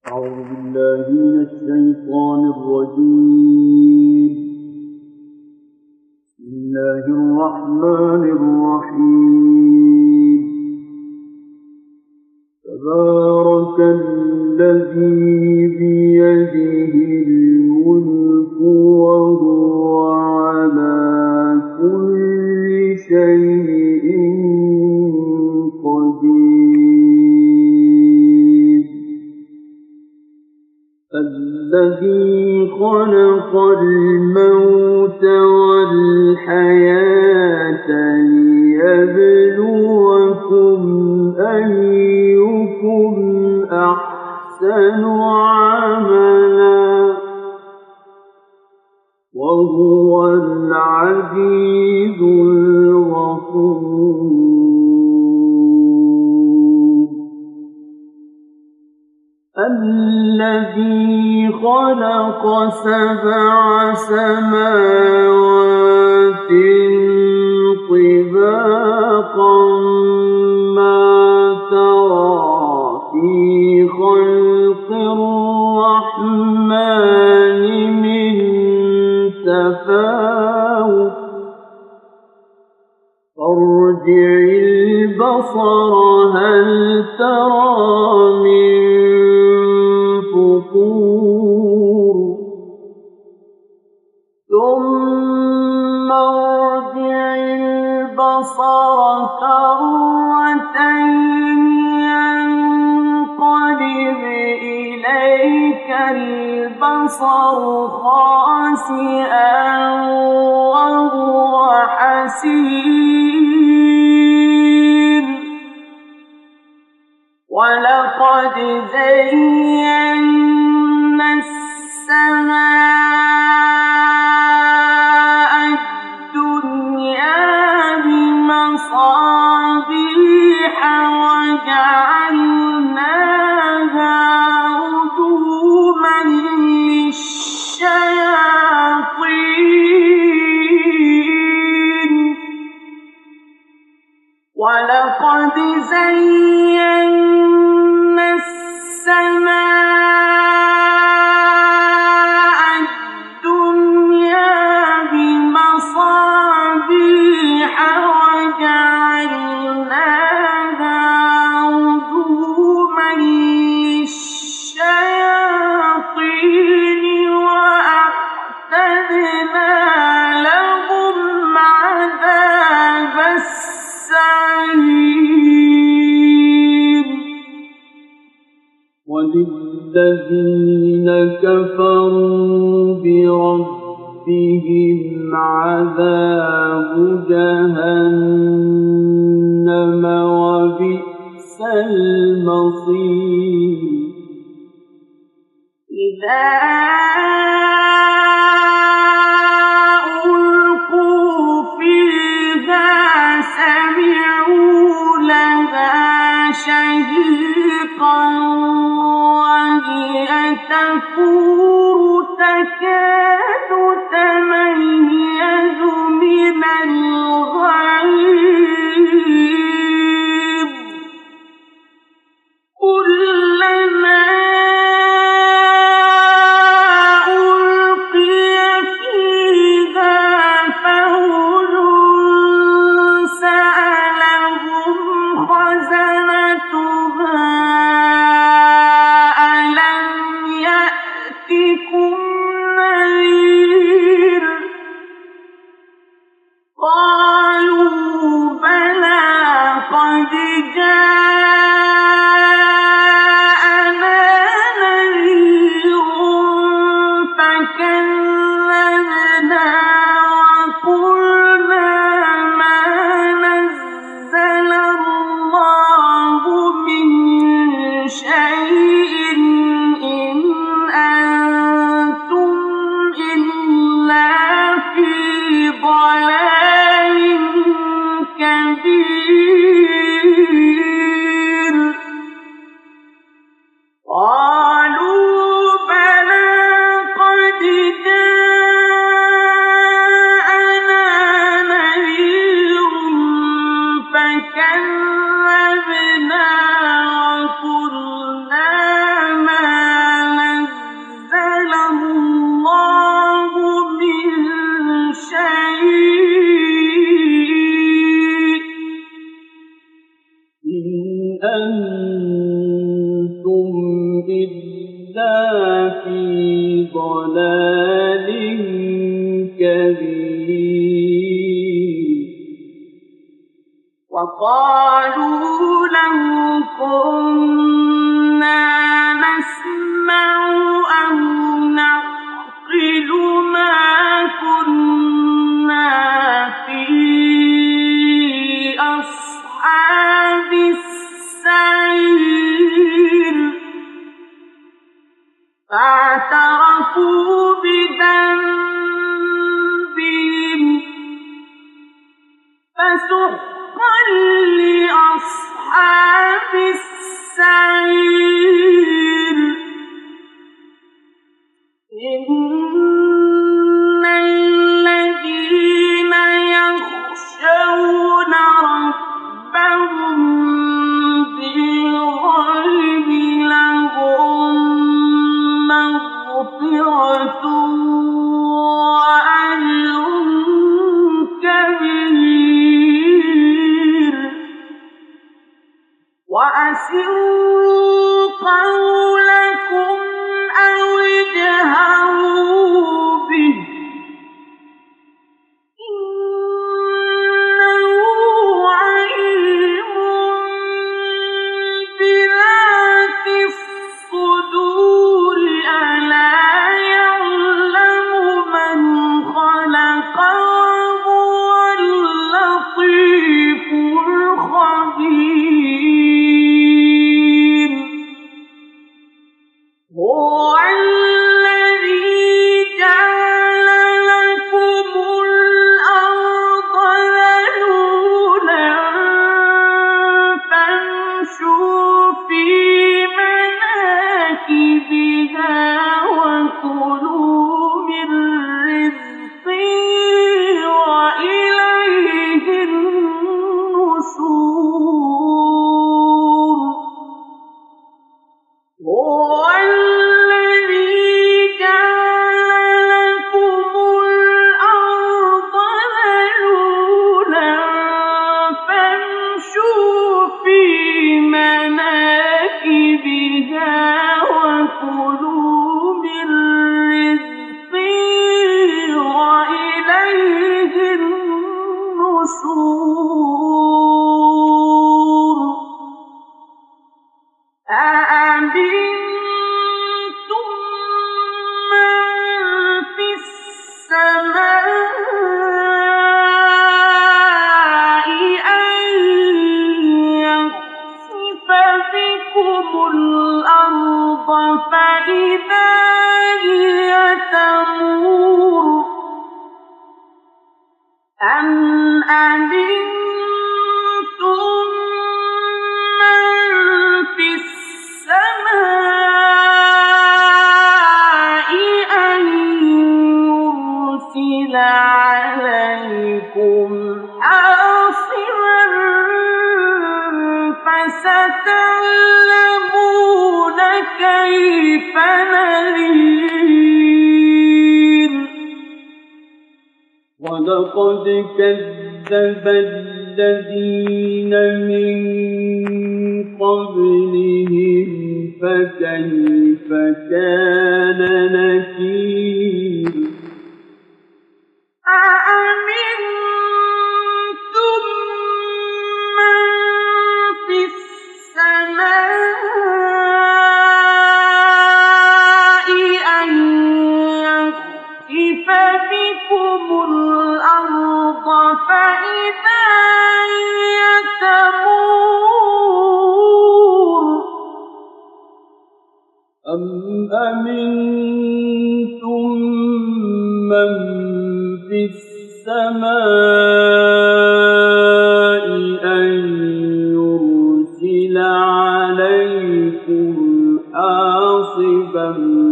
أعوذ بالله من الشيطان الرجيم. بسم الله الرحمن الرحيم. تبارك الذي بيده الملك وهو على كل شيء قدير. الذي خلق الموت والحياة ليبلوكم أيكم أحسن عملا وهو العزيز الغفور. الذي خلق 7 سماوات طباقا ما ترى في خلق الرحمن من تفاوت فارجع البصر هل ترى من فطور ثم ارجع البصر كرتين ينقلب إليك البصر خاسئا وهو حسير ولقد زينا السماء الدنيا بمصابيح وجعلناها رجوما للشياطين ولقد زينا السماء الدنيا بمصابيح وجعلناها رجوما للشياطين وأعتدنا لهم عذاب السعير. وللذين كفروا بربهم عذاب جهنم وبئس المصير. إذا ألقوا فيها سمعوا لها شهيقا وهي تفور تكاد تميز من الغيظ كلما ألقي فيها فوج سألهم خزنتها ألم يأتكم نذير إلا في ضلال كبير وقالوا لو كنا نسمع أو نعقل ما كنا في أصحاب السعير فاعترفوا بذنبهم فسحقا لأصحاب السعير إن الذين يخشون ربهم بالغيب لهم مغفرة وأجر كبير وأسروا قولكم أو اجهروا به إنه عليم بذات الصدور ألا يعلم من خلق وهو اللطيف الخبير هو الذي جعل لكم الأرض ذلولا فامشوا في مناكبها وكلوا من رزقه وإليه النشور هو الذي جعل لكم الأرض ذلولا فامشوا في مناكبها وكلوا من رزقه وإليه النشور أأمنتم من في السماء أن يخسف بكم الأرض فإذا هي تمور أم أمنتم من في السماء أن يرسل عليكم حاصبا فستعلمون كيف نذير ولقد كذب الذين من قبلهم فكيف كان نكير أأمنتم من في السماء أن يخسف بكم الأرض فإذا هي تمور أم أمنتم من في السماء أن يرسل عليكم حاصبا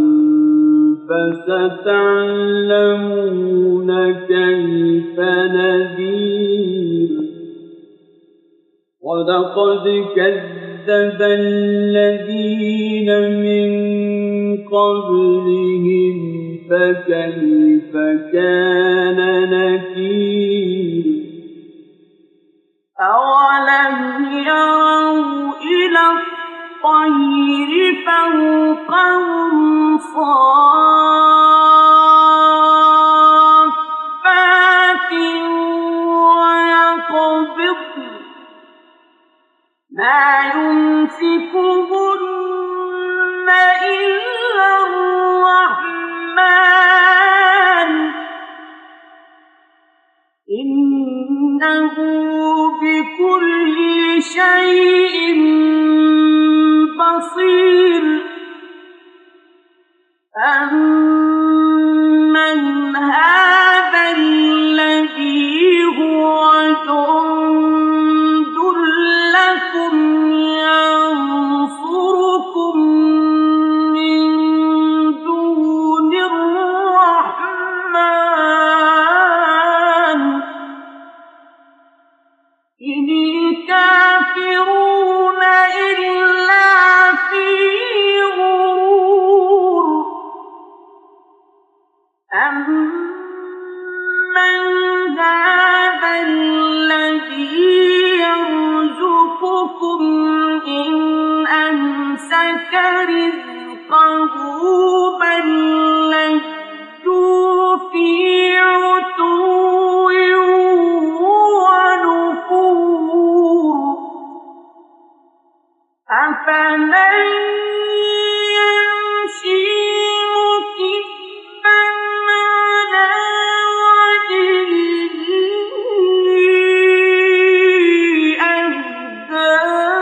فستعلمون كيف نذير ولقد كذب الذين من قبلهم فكيف كان نكير أولم يروا إلى الطير فهو وهم صافات ويقبضن ما يمسكهن إلا الرحمن إنه بكل شيء بصير أمن هذا الذي هو جند لكم ينصركم من دون الرحمن إن الكافرون إلا في غرور أمن هذا الذي يرزقكم إن أمسك رزقه بل لجوا في عتو ونفور أفمن يمشي مكبا على وجهه أهدى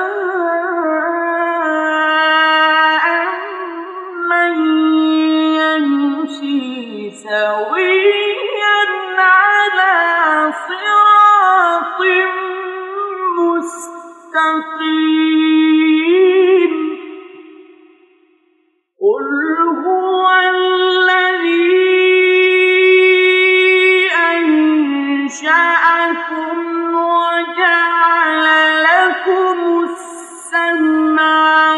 أمن يمشي سويا على صراط مستقيم قل هو الذي أنشأكم وجعل لكم السمع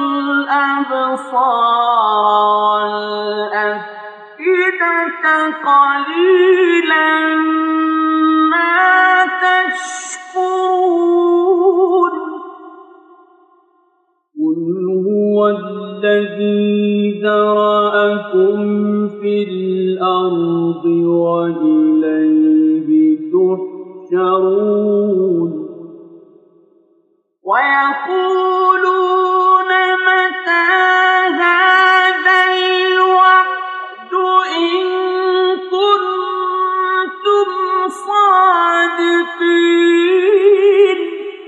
والأبصار والأفئدة قليلا ما تشكرون قل هو الذي ذرأكم في الأرض وإليه تحشرون ويقولون متى هذا الوعد إن كنتم صادقين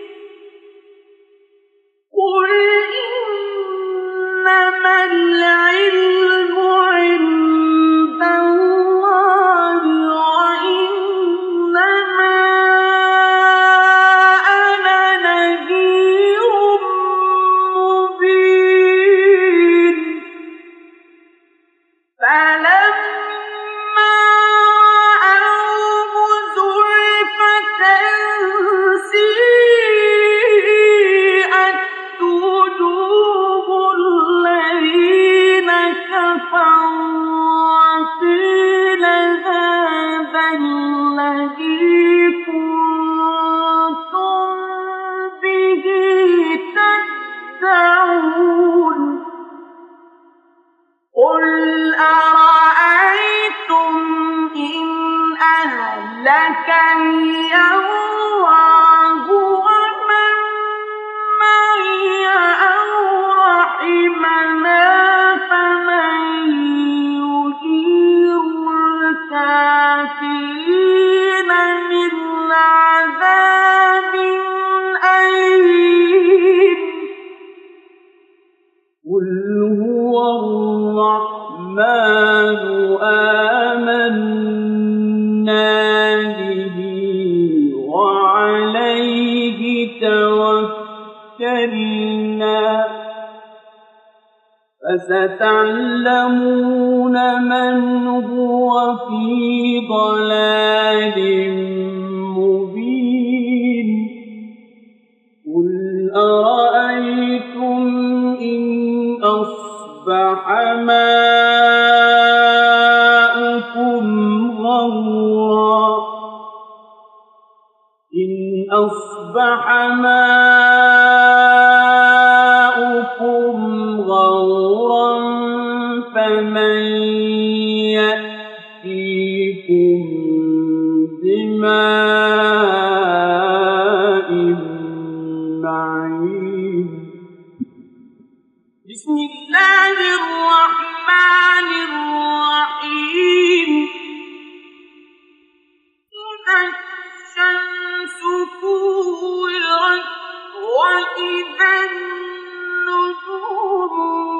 قل إنما العلم عند الله وإنما أنا نذير مبين فلما رأوه زلفة سيئت وجوه الذين كفروا وقيل هذا الذي كنتم به تدعون قل أرأيتم إن أهلكني الله ومن معي أو رحمنا فمن يجير الكافرين من عذاب أليم قل هو الرحمن آمنا به وعليه توكلنا فستعلمون من هو في ضلال مبين قل أرأيتم إن أصبح ماؤكم غورا إن أصبح ماؤكم غورا غَوْرًا فَمَن يَأْتِيكُم بِمَاءٍ مَّعِينٍ بسم الله الرحمن الرحيم إذا الشمس كورت وإذا النجوم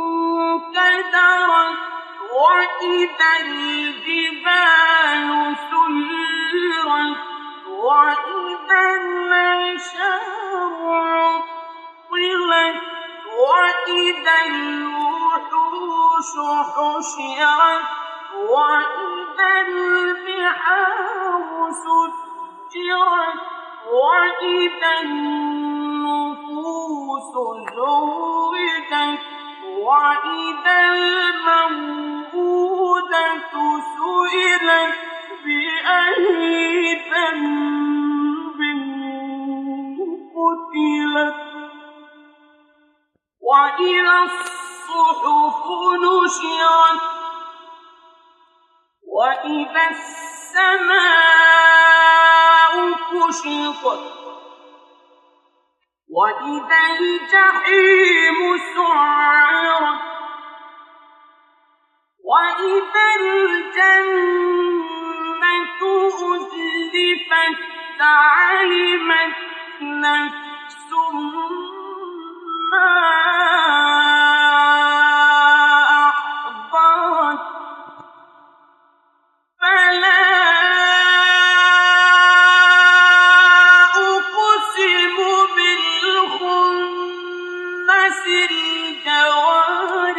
انكدرت وإذا الجبال سيرت وإذا العشار عطلت وإذا الوحوش حشرت وإذا البحار سجرت وإذا النفوس زوجت وإذا الموءودة سئلت بأي ذنب قتلت وإذا الصحف نشرت وإذا السماء كشطت وإذا الجحيم سعرت وإذا الجنة أزلفت علمت نفس ما أحضرت فلا أقسم بالخنس الجوار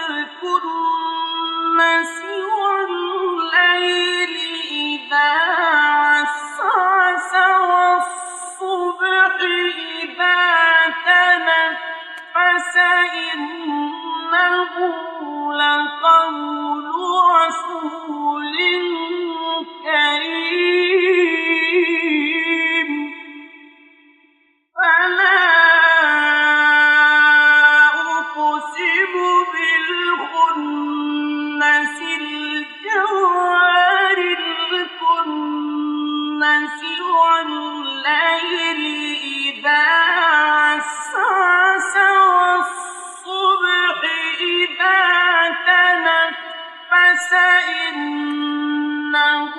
الكنس والليل إذا عسعس والصبح إذا تنفس إنه لقول رسول كريم فلا أقسم بالخنس الجوار الكنس والليل إذا عسعس والصبح إذا تنفس إنه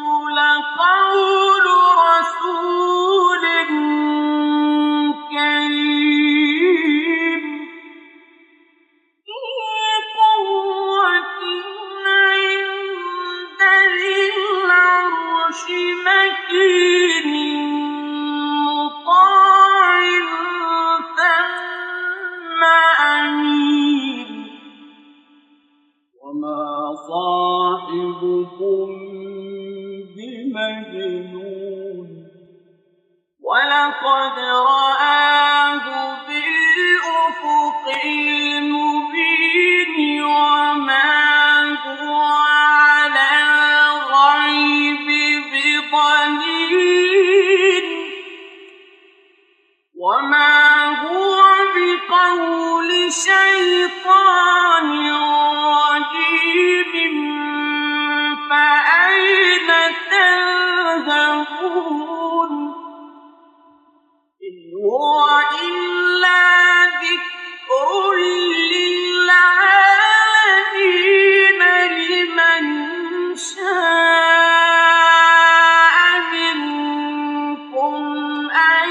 لقول رسول كريم ذي قوة عند ذي العرش مكين مطاع ثم أمين وما صاحبكم بمجنون ولقد رآه بالأفق المبين وما هو على الغيب بضنين وما هو بقول شيطان رجيم فأين تذهبون إن هو إلا ذكر للعالمين لمن شاء منكم أن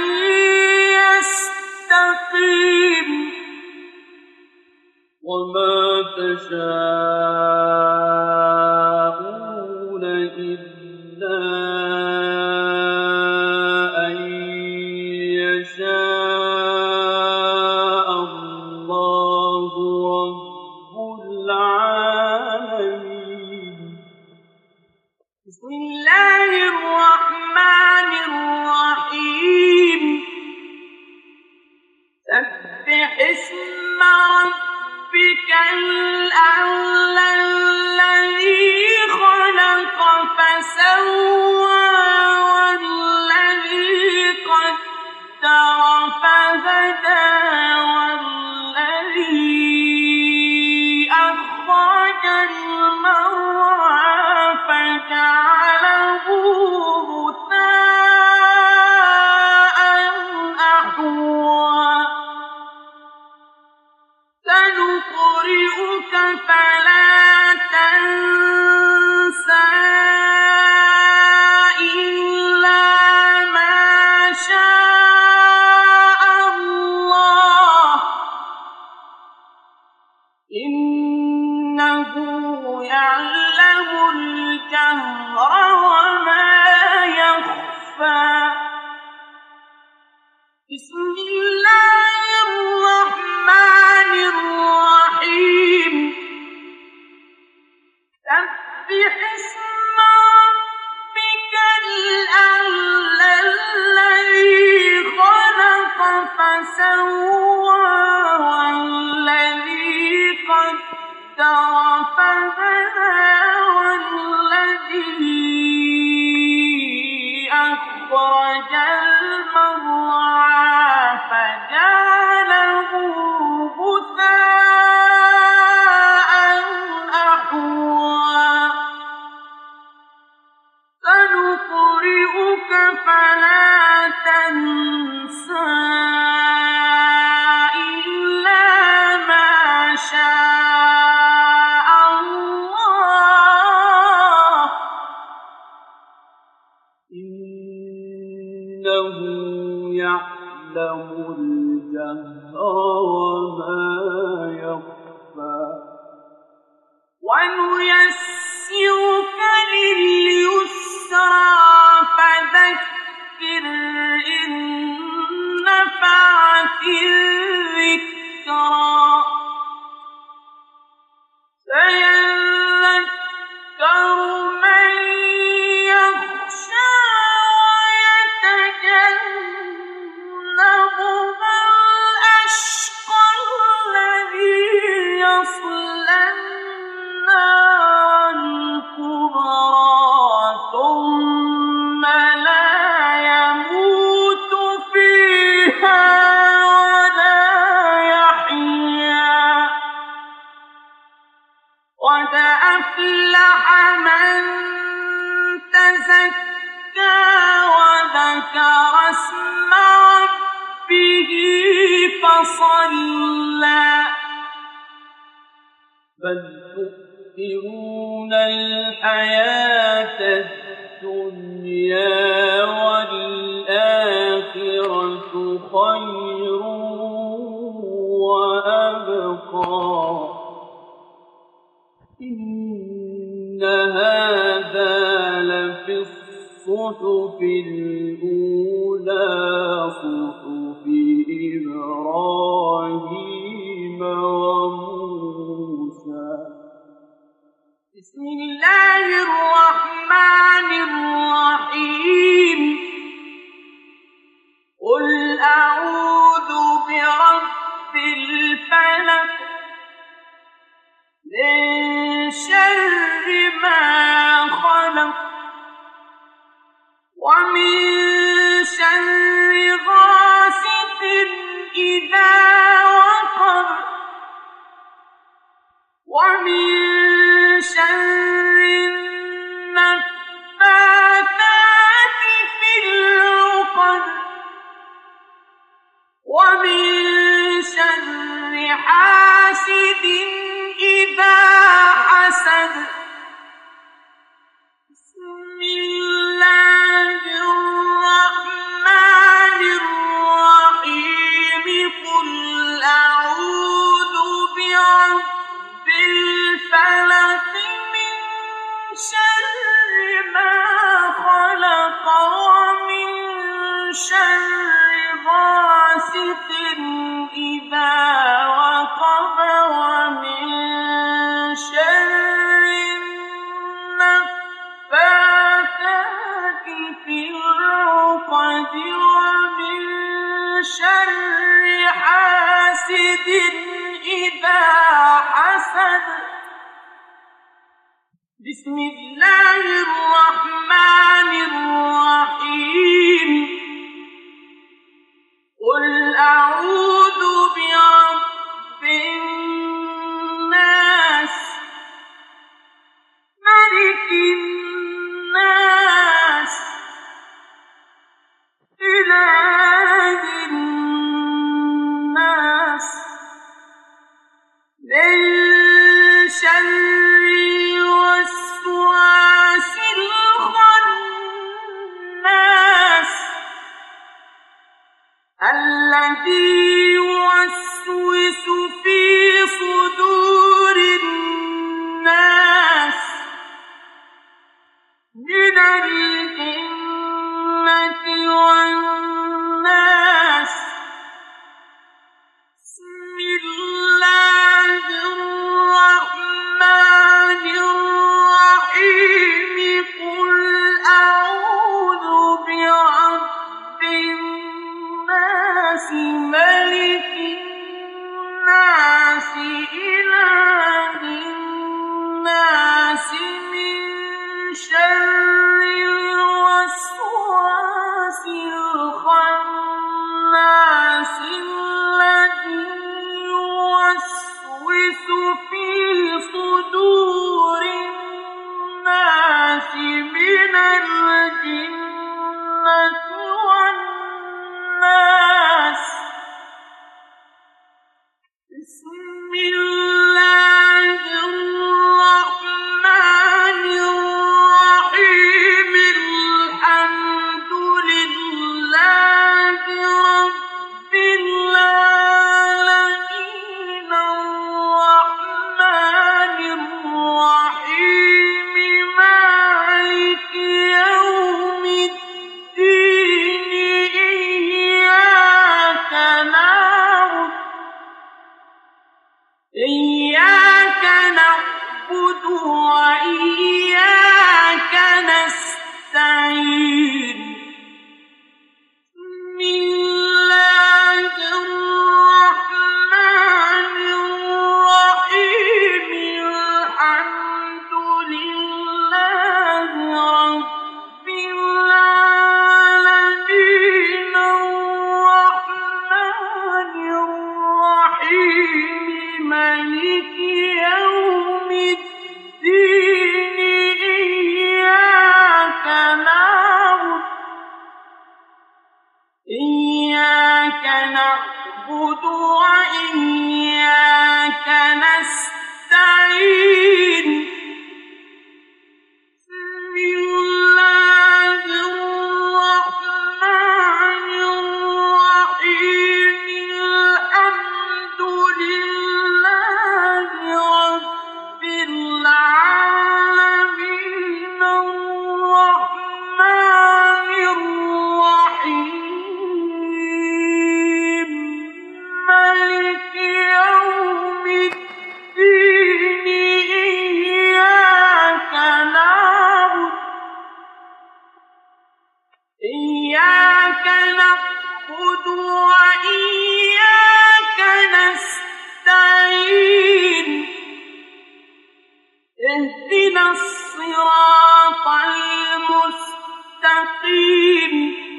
يستقيم وما تشاءون إلا أن يشاء الله رب العالمين بسم الله الرحمن الرحيم سبح اسم ربك الأعلى الذي خلق فسوى والذي قدر فهدى والذي إنه يعلم الجهر وما يخفى بسم الله الرحمن الرحيم سبح اسم ربك الأعلى الذي خلق فسوى والذي قدر فهدى والذي أخرج المرعى فجعله غثاء أحوى سنقرئك فلا تنسى إلا ما شاء الله إنه يعلم الجهر وما يخفى ونيسرك لليسرى فذكر إن نفعت الذكرى سيذكر من يخشى ويتجنبها الأشقى الذي يصلى النار الكبرى ثم لا يموت فيها ولا يحيا قد أفلح من تزكى وذكر اسم ربه فصلى بل تؤثرون الحياة الدنيا والآخرة خير وأبقى إن هذا لفي الصحف الأولى صحف إبراهيم وموسى بسم الله الرحمن الرحيم قل أعوذ برب الفلق من شر ما خلق ومن شر غاسق إذا وقب ومن شر النفاثات في العقد ومن شر حاسد إذا حسد بسم الله الرحمن الرحيم قل أعوذ برب الفلق من شر ما خلق ومن شر غاسق إذا وقب ومن شر النفاثات في العقد ومن شر حاسد إذا حسد بسم الله الرحمن الرحيم قل أعوذ برب الناس ملك الناس إله الناس من شر الوسواس اهدنا الصراط المستقيم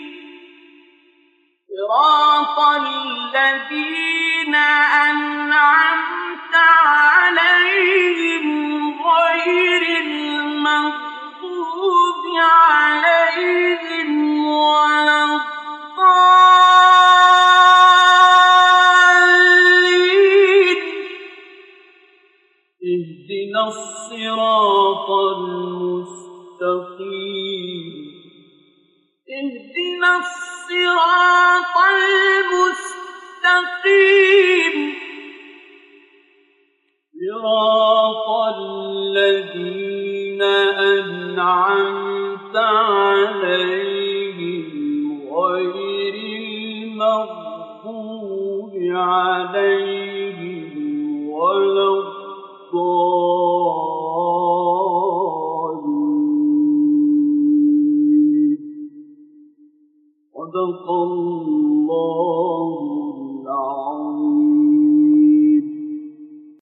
صراط الذين أنعمت عليهم غير المغضوب عليهم ولا الضالين اهدنا الصراط المستقيم اهدنا الصراط المستقيم صراط الذين أنعمت عليهم غير المغضوب عليهم